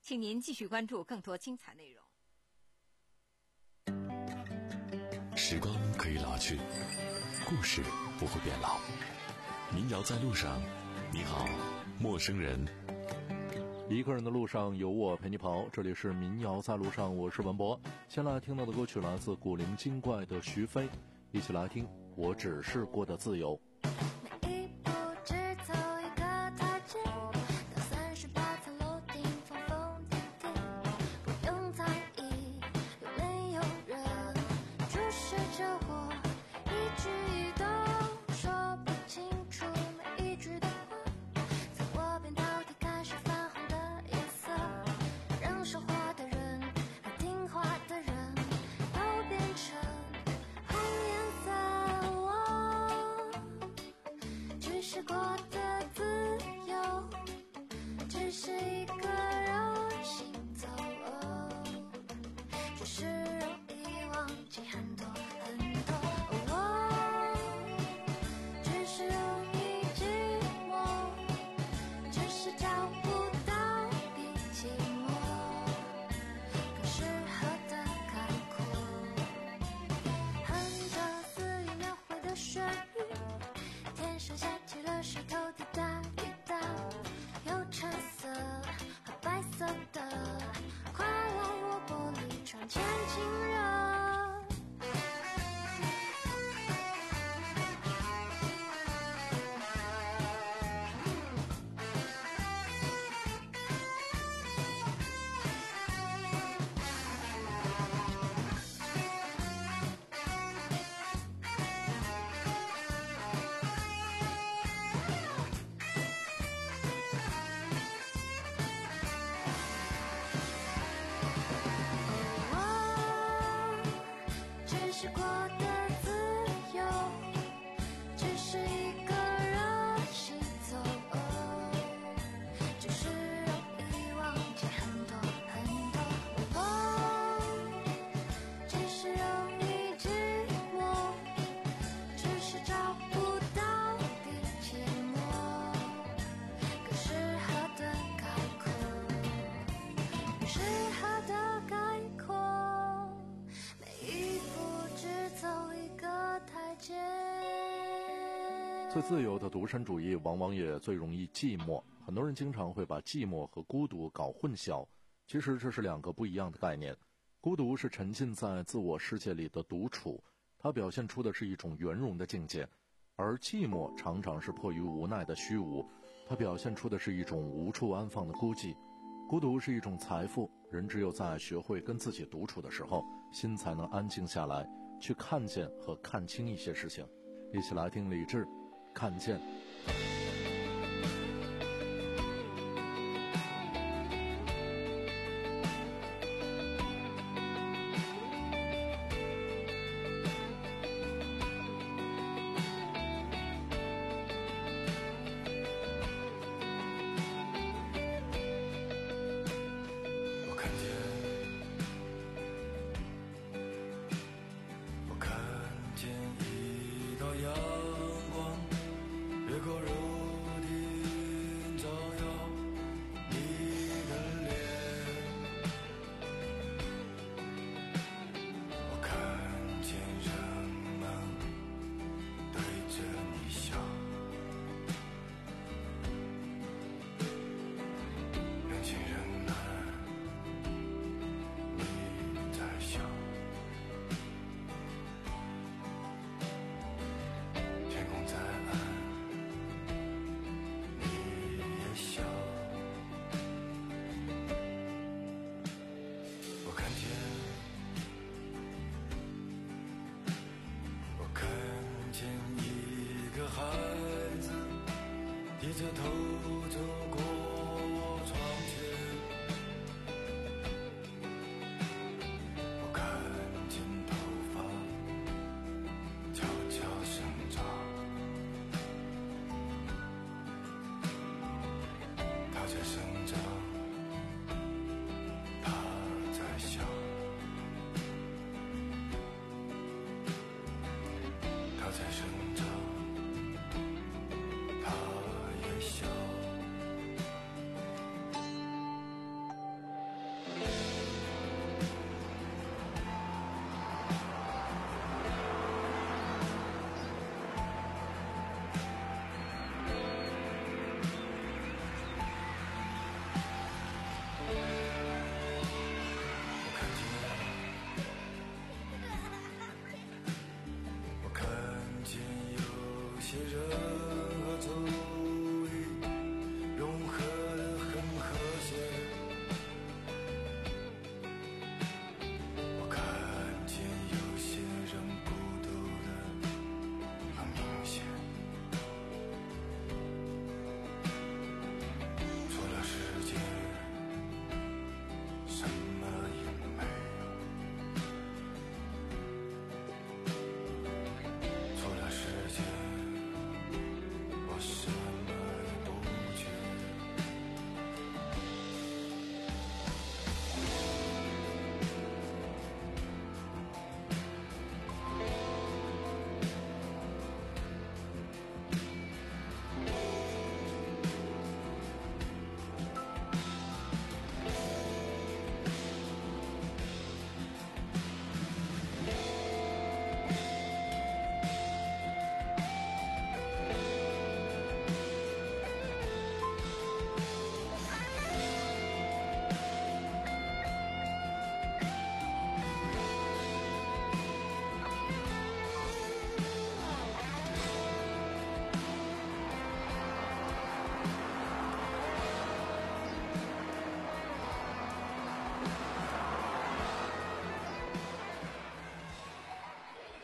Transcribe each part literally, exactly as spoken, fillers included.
请您继续关注更多精彩内容。 时光可以老去，故事不会变老。民谣在路上，你好，陌生人。 一个人的路上有我陪你跑，这里是民谣在路上，我是文博。先来听到的歌曲来自古灵精怪的徐飞，一起来听我只是过得自由。 每一步只走一个台阶，到三十八层楼顶疯疯癫癫，不用在意有没有人注视着我，一举一动说不清楚每一句的话，在我变到底开始发红的颜色，让说话的人和听话的人都变成红颜色。我只是过得自由，只是一个人行走，只是容易忘记很多很多。我只是容易寂寞，只是找不到比寂寞更适合的概括。哼着肆意描绘的旋律，天上下起了石头滴答滴答，有橙色和白色的，快来我玻璃窗前亲热。我只是过得自由，只是一个人行走，只是容易忘记很多很多。我只是容易寂寞，只是找不到比寂寞更适合的概括，更适合的概括。每一步只走一个台阶。 最自由的独身主义往往也最容易寂寞，很多人经常会把寂寞和孤独搞混淆，其实这是两个不一样的概念。孤独是沉浸在自我世界里的独处，它表现出的是一种圆融的境界，而寂寞常常是迫于无奈的虚无，它表现出的是一种无处安放的孤寂。孤独是一种财富，人只有在学会跟自己独处的时候，心才能安静下来，去看见和看清一些事情。一起来听李志看见。 我看见，我看见一道阳光越过屋顶，照耀你的脸。我看见人们对着你笑，年轻人啊，你在笑。天空在暗，你也笑。我看见，我看见一个孩子低着头走过我窗前。我看见头发悄悄生长，它在生长，它在笑，它在生长，它也笑。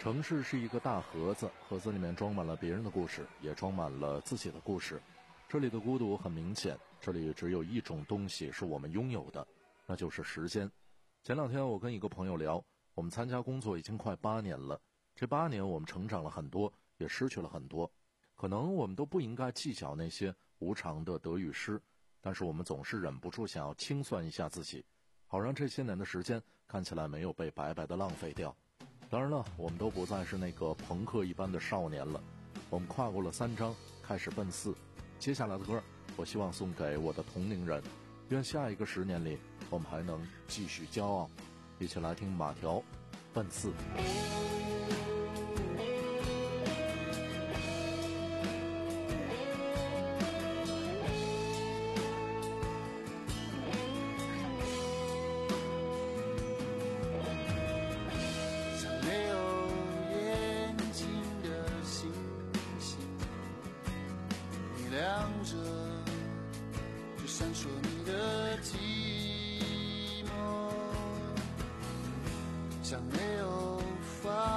城市是一个大盒子，盒子里面装满了别人的故事，也装满了自己的故事。这里的孤独很明显，这里只有一种东西是我们拥有的，那就是时间。前两天我跟一个朋友聊，我们参加工作已经快八年了，这八年我们成长了很多，也失去了很多。可能我们都不应该计较那些无常的得与失，但是我们总是忍不住想要清算一下自己，好让这些年的时间看起来没有被白白的浪费掉。当然了，我们都不再是那个朋克一般的少年了，我们跨过了三章，开始奔四。接下来的歌，我希望送给我的同龄人，愿下一个十年里我们还能继续骄傲。一起来听马条奔四。 亮着，就闪烁你的寂寞，像没有发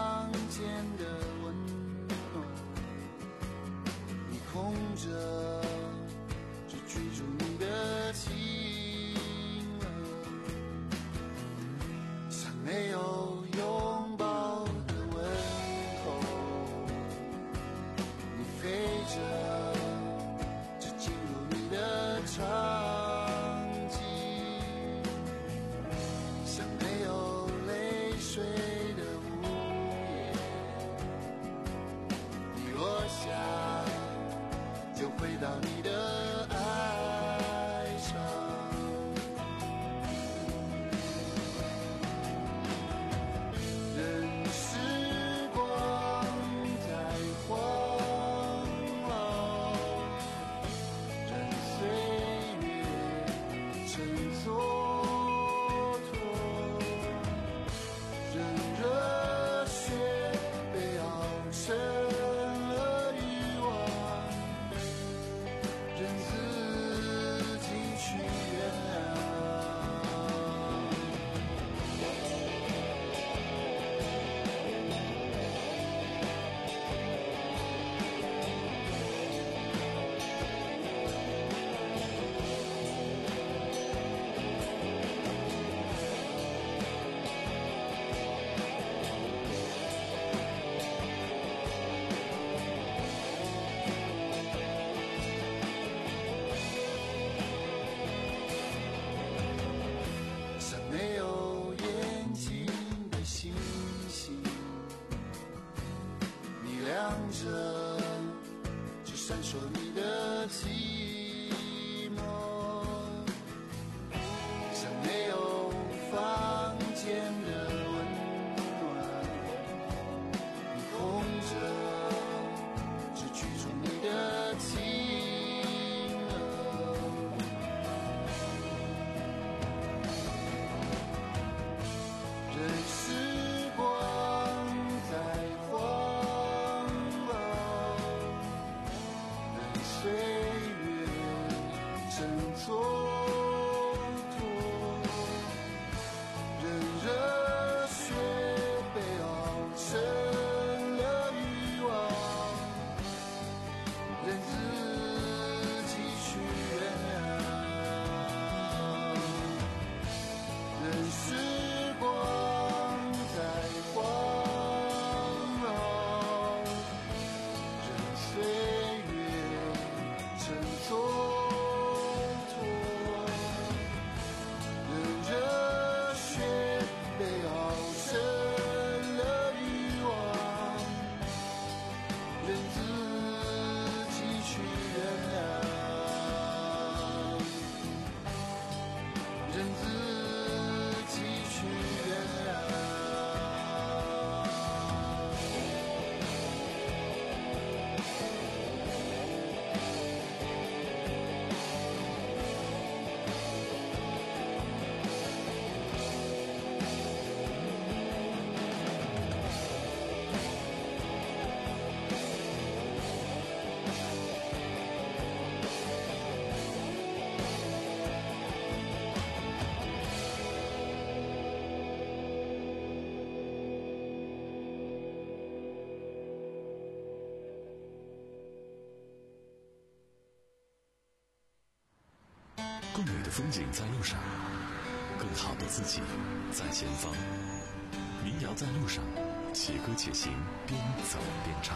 更美的风景在路上，更好的自己在前方。民谣在路上，且歌且行，边走边唱。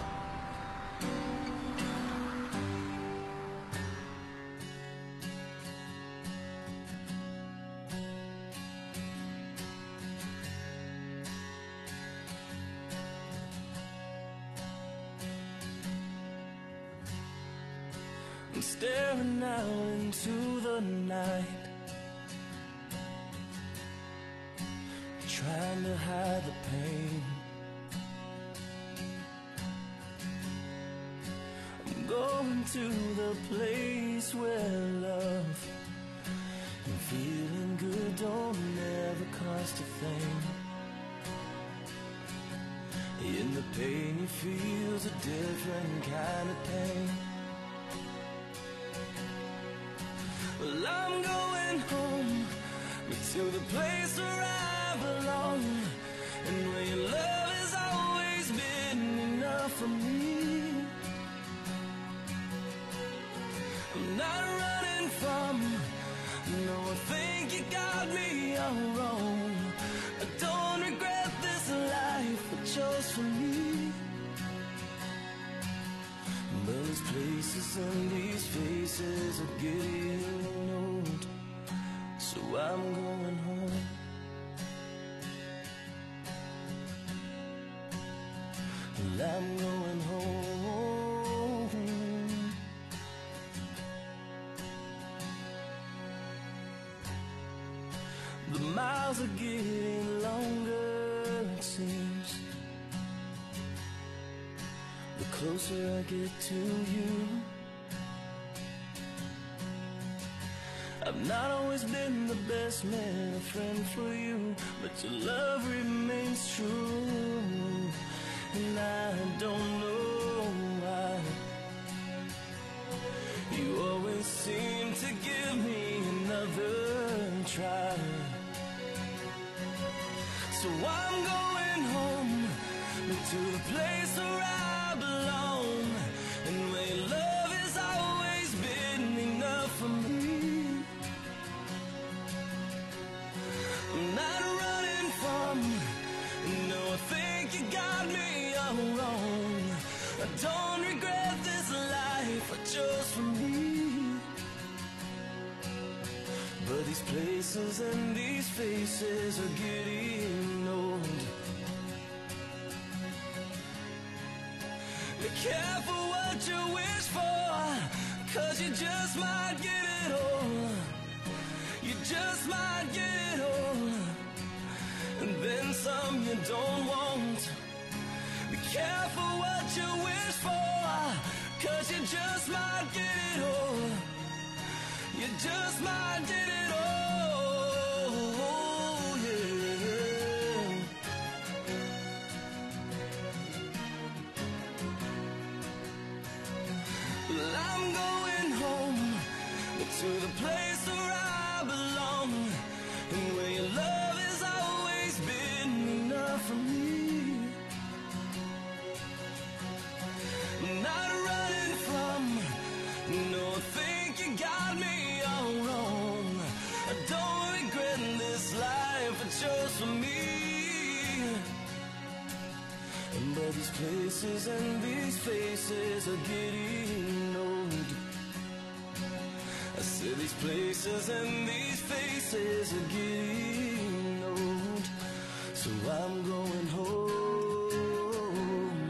I'm staring out into the night, trying to hide the pain. I'm going to the place where love and feeling good don't ever cost a thing. In the pain you feel's a different kind of pain. Well, I'm going home to the place where I belong, and where your love has always been enough for me. I'm not running from, no, I think you got me all wrong. I don't regret this life I chose for me. But these places and these faces are getting old, so I'm going home. Well, I'm going home. The miles are getting longer, it seems, the closer I get to you. I've not always been the best man, a friend for you, but your love remains true, and I don't know why. You always seem to give me another try. So I'm going home to the place where I belong, and where love has always been enough for me. I'm not running from, no, I think you got me all wrong. I don't regret this life I chose for me. But these places and these faces are getting old. Be careful what you wish for, 'cause you just might get it all. You just might get it all, and then some you don't want. Be careful what you wish for, 'cause you just might get it all. You just might get it all, yeah. Well, I'm going home to the place where I belong, and where your love has always been enough for me. I'm not running from, no, I think you got me all wrong. I don't regret this life I chose for me. But these places and these faces are getting old. I said these places and these faces are getting old, so I'm going home.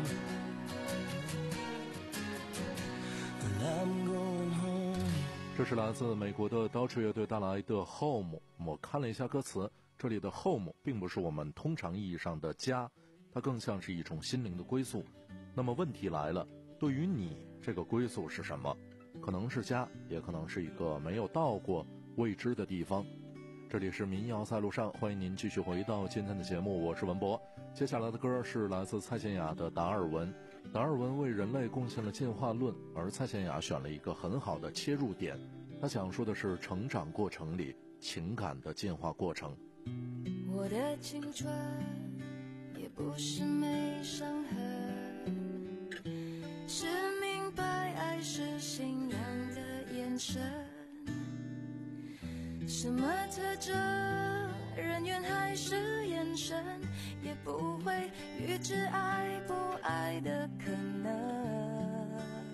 And I'm going home. 这是来自美国的刀锤乐队带来的 Home。 我看了一下歌词，这里的 Home 并不是我们通常意义上的家，它更像是一种心灵的归宿。那么问题来了，对于你，这个归宿是什么？可能是家，也可能是一个没有到过未知的地方。这里是民谣在路上，欢迎您继续回到今天的节目，我是文博。接下来的歌是来自蔡健雅的达尔文。达尔文为人类贡献了进化论，而蔡健雅选了一个很好的切入点，他讲述的是成长过程里情感的进化过程。 我的青春也不是没伤痕，是明白爱是信仰的眼神， 什么特征，人缘还是眼神，也不会预知爱不爱的可能。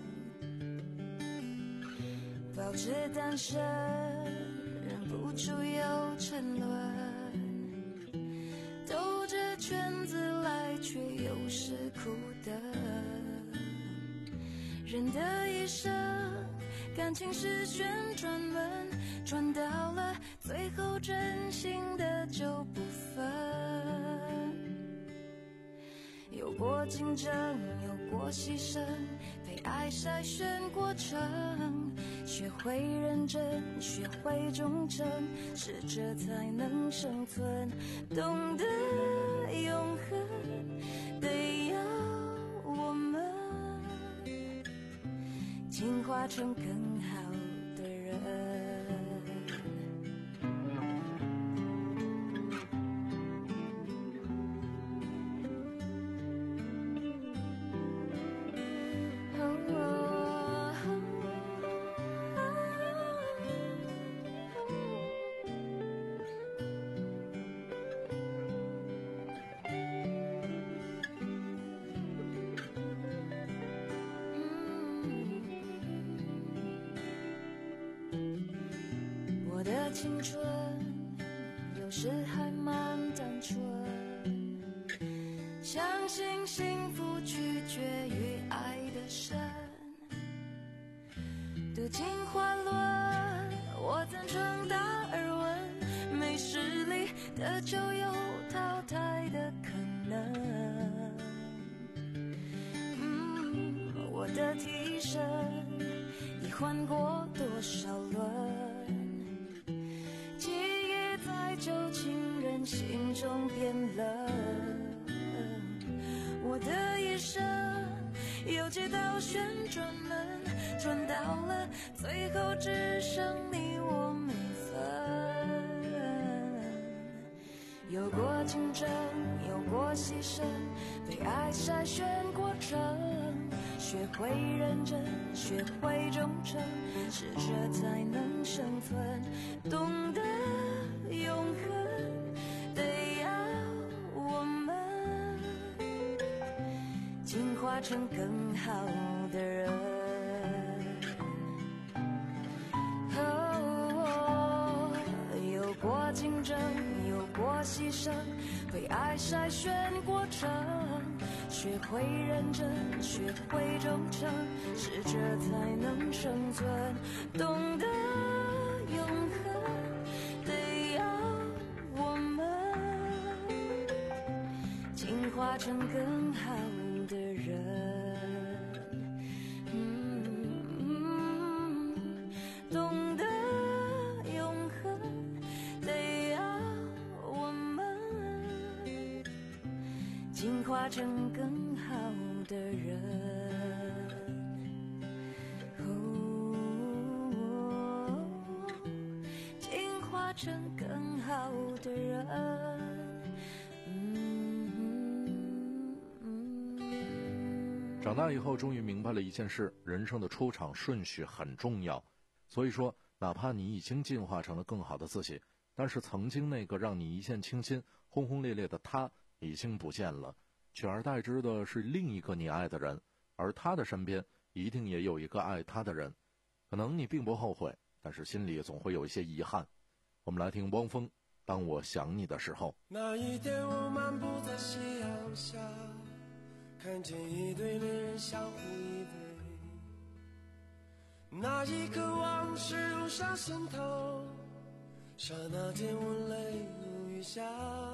保持单身，忍不住有沉沦，兜着圈子来，却又是苦的。人的一生，感情是旋转门，转到了最后，真心的就不分。有过竞争，有过牺牲，被爱筛选过程，学会认真，学会忠诚，适者才能生存。懂得永恒，得要我们进化成更好的人。我的青春有时还蛮单纯，相信幸福取决于爱的深。读进花轮，我赞成达尔文，没实力的就有淘汰的可能。嗯，我的替身已换过多少轮，记忆在旧情人心中变冷。我的一生有几道旋转门，转到了最后，只剩你我没分。有过竞争，有过牺牲，被爱筛选过程，学会认真，学会忠诚，适者才能生存。懂得永恒，得要我们进化成更好的人。哦，有过竞争，有过牺牲，被爱筛选过程，学会认真，学会忠诚，适者才能生存。懂得永恒，得要我们进化成更好的人。嗯，懂得永恒，得要我们进化成更好的人。哦，进化成更好的人。 长大以后终于明白了一件事，人生的出场顺序很重要。所以说，哪怕你已经进化成了更好的自己，但是曾经那个让你一见倾心轰轰烈烈的他已经不见了，取而代之的是另一个你爱的人，而他的身边一定也有一个爱他的人。可能你并不后悔，但是心里总会有一些遗憾。我们来听汪峰，当我想你的时候。 那一天我漫步在夕阳下，看见一对恋人相互依偎，那一刻往事涌上心头，刹那间我泪如雨下。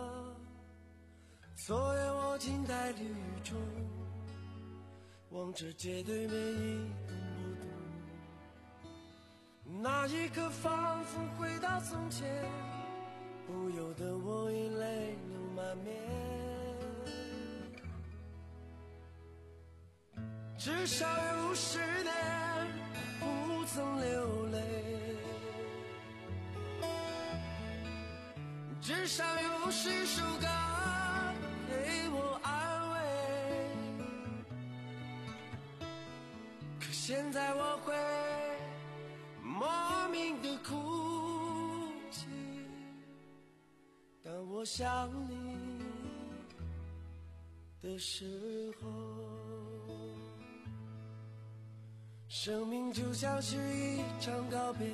昨夜我静在绿雨中，望着街对面一动不动，那一刻仿佛回到从前，不由得我已泪流满面。至少有十年不曾流泪，至少有十首歌给我安慰。可现在我会莫名的哭泣， 我想你的时候，生命就像是一场告别，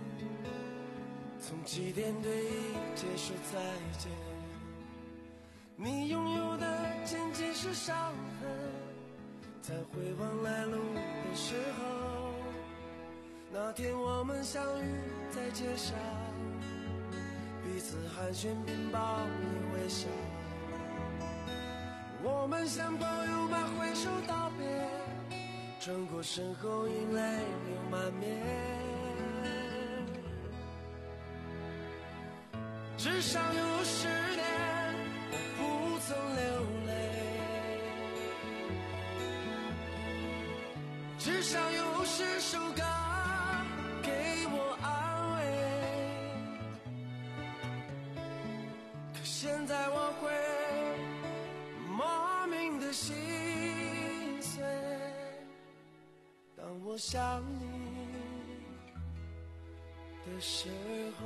从起点对一切说再见。你拥有的仅仅是伤痕，在回望来路的时候，那天我们相遇在街上，彼此寒暄并报以微笑。我们像朋友般挥手道别，转过身后因泪流满面。至少有十年不曾流泪，至少有十首歌给我安慰。可现在我会莫名的心碎，当我想你的时候。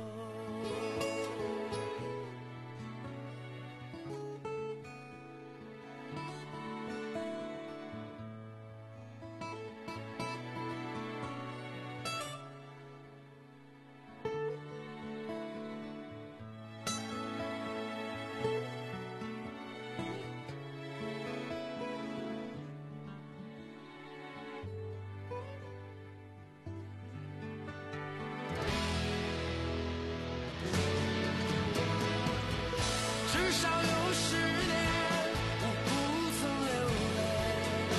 至少有十年我不曾流泪，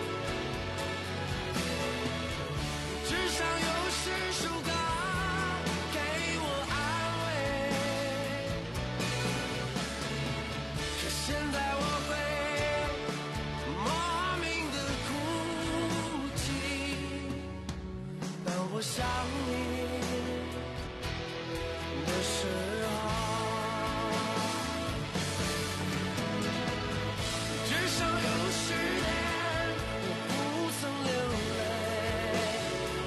至少有十首歌给我安慰。可现在我会莫名的哭泣，当我想你的时候。至少有十年我不曾流泪，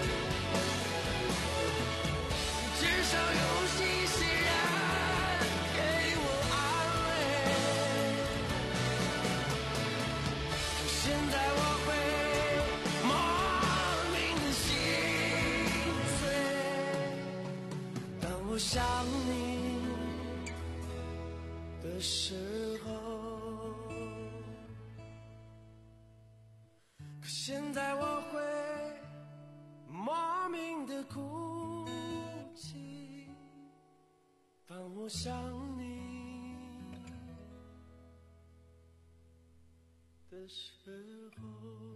至少有一些人给我安慰。可现在我会莫名的心碎，当我想你的时候。现在我会莫名的哭泣，当我想你的时候。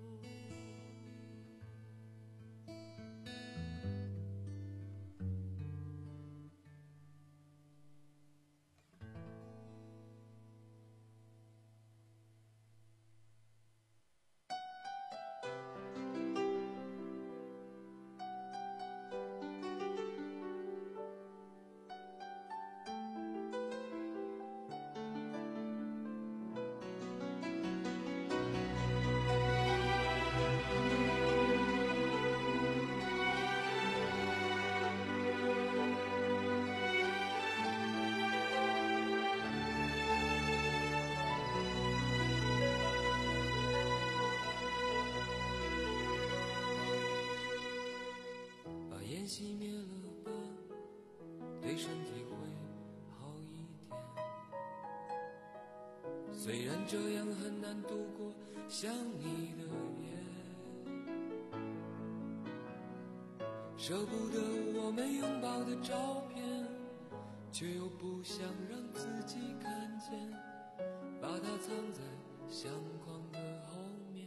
熄灭了吧，对身体会好一点。虽然这样很难度过想你的夜，舍不得我们拥抱的照片，却又不想让自己看见，把它藏在相框的后面。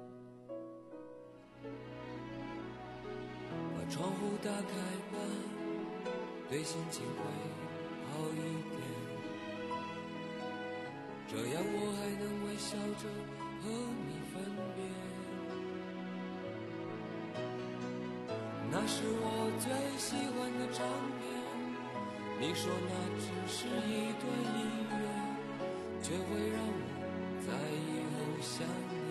窗户打开吧，对心情会好一点，这样我还能微笑着和你分别。那是我最喜欢的唱片，你说那只是一段音乐，却会让我在以后想你。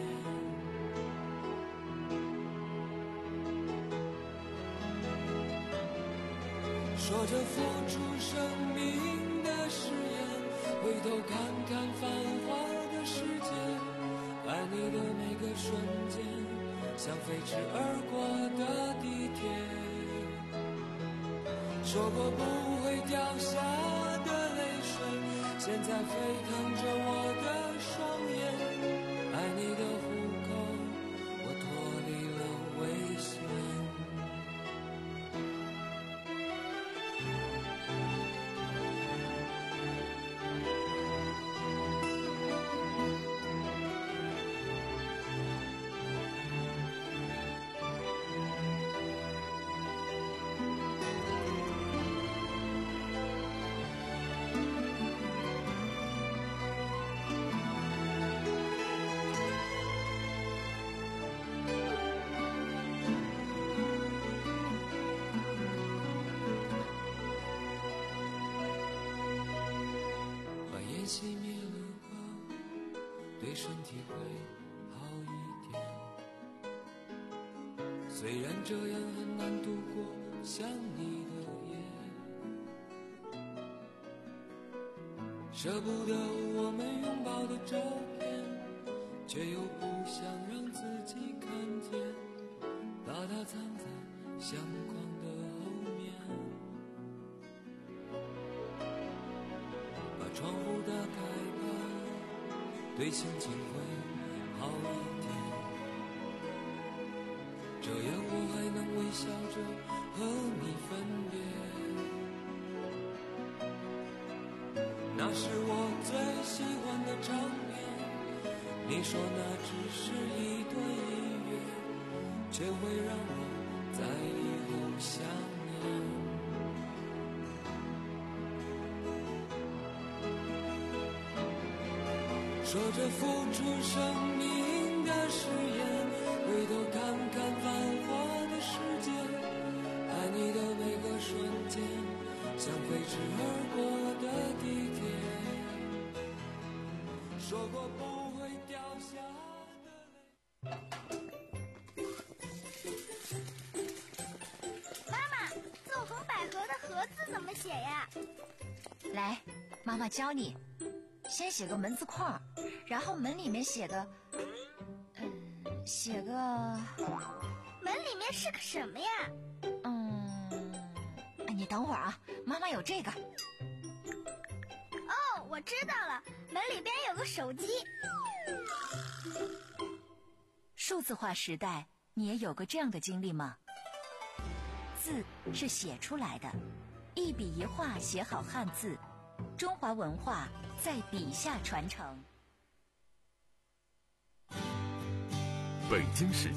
说着付出生命的誓言， 头看看繁华的世界，爱你的每个瞬间，像飞驰而过的地铁。说过不会掉下的泪水，现在沸腾着我的双眼。爱你的虎口，我脱离了危险。熄灭了光，对身体会好一点。虽然这样很难度过想你的夜，舍不得我们拥抱的照片，却又不想让自己看见，把它藏在相框的后面。窗户打开吧，对心情会好一点。这样我还能微笑着和你分别。那是我最喜欢的唱片，你说那只是一段音乐，却会让我在以后想念。说着付出生命的誓言，回头看看繁华的世界，爱你的每个瞬间，像飞驰而过的地铁。说过不会掉下的泪。 妈妈，纵横捭阖的阖字怎么写呀？ 来，妈妈教你。先写个门字框，然后门里面写个，嗯，写个门里面是个什么呀？ 嗯，哎，你等会儿啊，妈妈有这个。 哦，我知道了，门里边有个手机。 数字化时代，你也有过这样的经历吗？字是写出来的，一笔一画写好汉字，中华文化在笔下传承。 北京时